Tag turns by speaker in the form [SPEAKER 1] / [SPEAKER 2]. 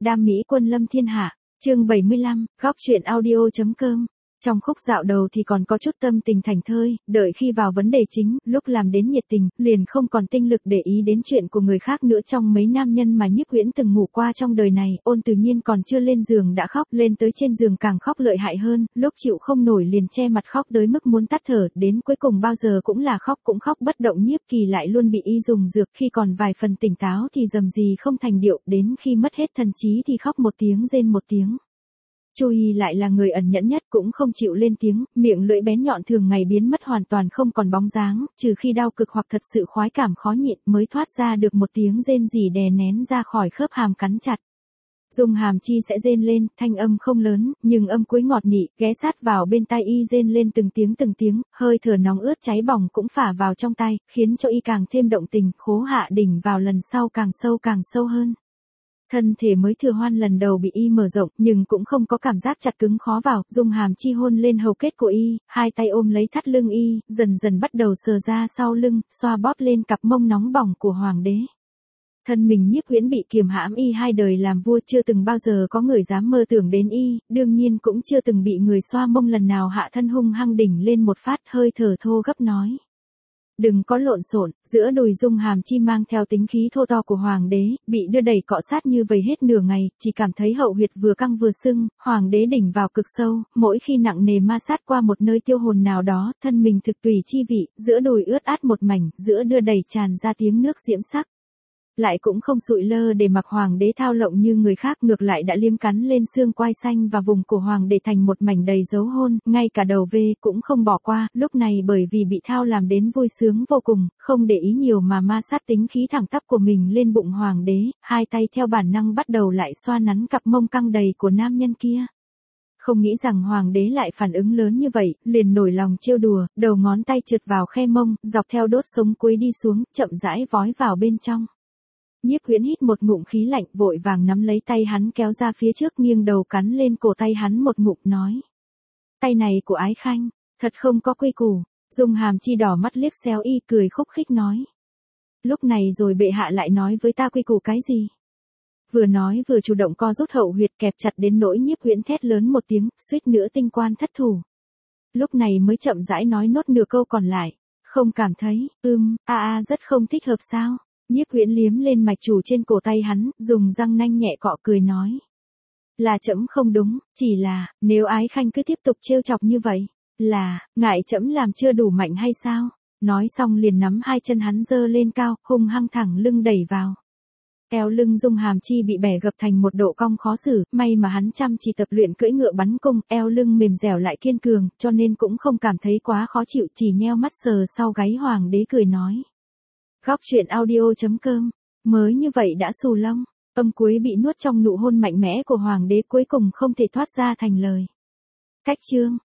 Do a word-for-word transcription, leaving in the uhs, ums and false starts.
[SPEAKER 1] đam mỹ quân lâm thiên hạ, chương bảy mươi lăm, góc truyện audio.com. Trong khúc dạo đầu thì còn có chút tâm tình thành thơi, đợi khi vào vấn đề chính, lúc làm đến nhiệt tình, liền không còn tinh lực để ý đến chuyện của người khác nữa. Trong mấy nam nhân mà Nhiếp Huyễn từng ngủ qua trong đời này, Ôn Từ Nhiên còn chưa lên giường đã khóc, lên tới trên giường càng khóc lợi hại hơn, lúc chịu không nổi liền che mặt khóc tới mức muốn tắt thở, đến cuối cùng bao giờ cũng là khóc cũng khóc bất động. Nhiếp Kỳ lại luôn bị y dùng dược, khi còn vài phần tỉnh táo thì rầm rì không thành điệu, đến khi mất hết thần trí thì khóc một tiếng rên một tiếng. Chu Hi lại là người ẩn nhẫn nhất, cũng không chịu lên tiếng, miệng lưỡi bén nhọn thường ngày biến mất hoàn toàn không còn bóng dáng, trừ khi đau cực hoặc thật sự khoái cảm khó nhịn mới thoát ra được một tiếng rên rỉ đè nén ra khỏi khớp hàm cắn chặt. Dung Hàm Chi sẽ rên lên, thanh âm không lớn, nhưng âm cuối ngọt nị, ghé sát vào bên tai y rên lên từng tiếng từng tiếng, hơi thở nóng ướt cháy bỏng cũng phả vào trong tai, khiến cho y càng thêm động tình, khố hạ đỉnh vào lần sau càng sâu càng sâu hơn. Thân thể mới thừa hoan lần đầu bị y mở rộng, nhưng cũng không có cảm giác chặt cứng khó vào, Dung Hàm Chi hôn lên hầu kết của y, hai tay ôm lấy thắt lưng y, dần dần bắt đầu sờ ra sau lưng, xoa bóp lên cặp mông nóng bỏng của hoàng đế. Thân mình Nhiếp Huyễn bị kiềm hãm y hai đời làm vua, chưa từng bao giờ có người dám mơ tưởng đến y, đương nhiên cũng chưa từng bị người xoa mông lần nào hạ thân hung hăng đỉnh lên một phát, hơi thở thô gấp nói. Đừng có lộn xộn. Giữa đùi Dung Hàm Chi mang theo tính khí thô to của hoàng đế, bị đưa đẩy cọ sát như vậy hết nửa ngày, chỉ cảm thấy hậu huyệt vừa căng vừa sưng, hoàng đế đỉnh vào cực sâu, mỗi khi nặng nề ma sát qua một nơi tiêu hồn nào đó, thân mình thực tùy chi vị, giữa đùi ướt át một mảnh, giữa đưa đẩy tràn ra tiếng nước diễm sắc. Lại cũng không sụi lơ để mặc hoàng đế thao lộng như người khác, ngược lại đã liếm cắn lên xương quai xanh và vùng cổ hoàng đế thành một mảnh đầy dấu hôn, ngay cả đầu vê cũng không bỏ qua, lúc này bởi vì bị thao làm đến vui sướng vô cùng, không để ý nhiều mà ma sát tính khí thẳng tắp của mình lên bụng hoàng đế, hai tay theo bản năng bắt đầu lại xoa nắn cặp mông căng đầy của nam nhân kia. Không nghĩ rằng hoàng đế lại phản ứng lớn như vậy, liền nổi lòng trêu đùa, đầu ngón tay trượt vào khe mông, dọc theo đốt sống cuối đi xuống, chậm rãi vói vào bên trong. Nhiếp Huyễn hít một ngụm khí lạnh, vội vàng nắm lấy tay hắn kéo ra phía trước, nghiêng đầu cắn lên cổ tay hắn một ngụm nói. Tay này của Ái Khanh, thật không có quy củ. Dung Hàm Chi đỏ mắt liếc xéo y, cười khúc khích nói. Lúc này rồi bệ hạ lại nói với ta quy củ cái gì? Vừa nói vừa chủ động co rút hậu huyệt, kẹp chặt đến nỗi Nhiếp Huyễn thét lớn một tiếng, suýt nữa tinh quan thất thủ. Lúc này mới chậm rãi nói nốt nửa câu còn lại. Không cảm thấy, ưm, a a rất không thích hợp sao? Nhiếp Huyễn liếm lên mạch chủ trên cổ tay hắn, dùng răng nanh nhẹ cọ cười nói. Là trẫm không đúng, chỉ là, nếu Ái Khanh cứ tiếp tục trêu chọc như vậy, là, ngại trẫm làm chưa đủ mạnh hay sao? Nói xong liền nắm hai chân hắn giơ lên cao, hung hăng thẳng lưng đẩy vào. Eo lưng Dung Hàm Chi bị bẻ gập thành một độ cong khó xử, may mà hắn chăm chỉ tập luyện cưỡi ngựa bắn cung, eo lưng mềm dẻo lại kiên cường, cho nên cũng không cảm thấy quá khó chịu, chỉ nheo mắt sờ sau gáy hoàng đế cười nói. Góc truyện audio.com, mới như vậy đã xù lông, âm cuối bị nuốt trong nụ hôn mạnh mẽ của hoàng đế cuối cùng không thể thoát ra thành lời. Cách chương.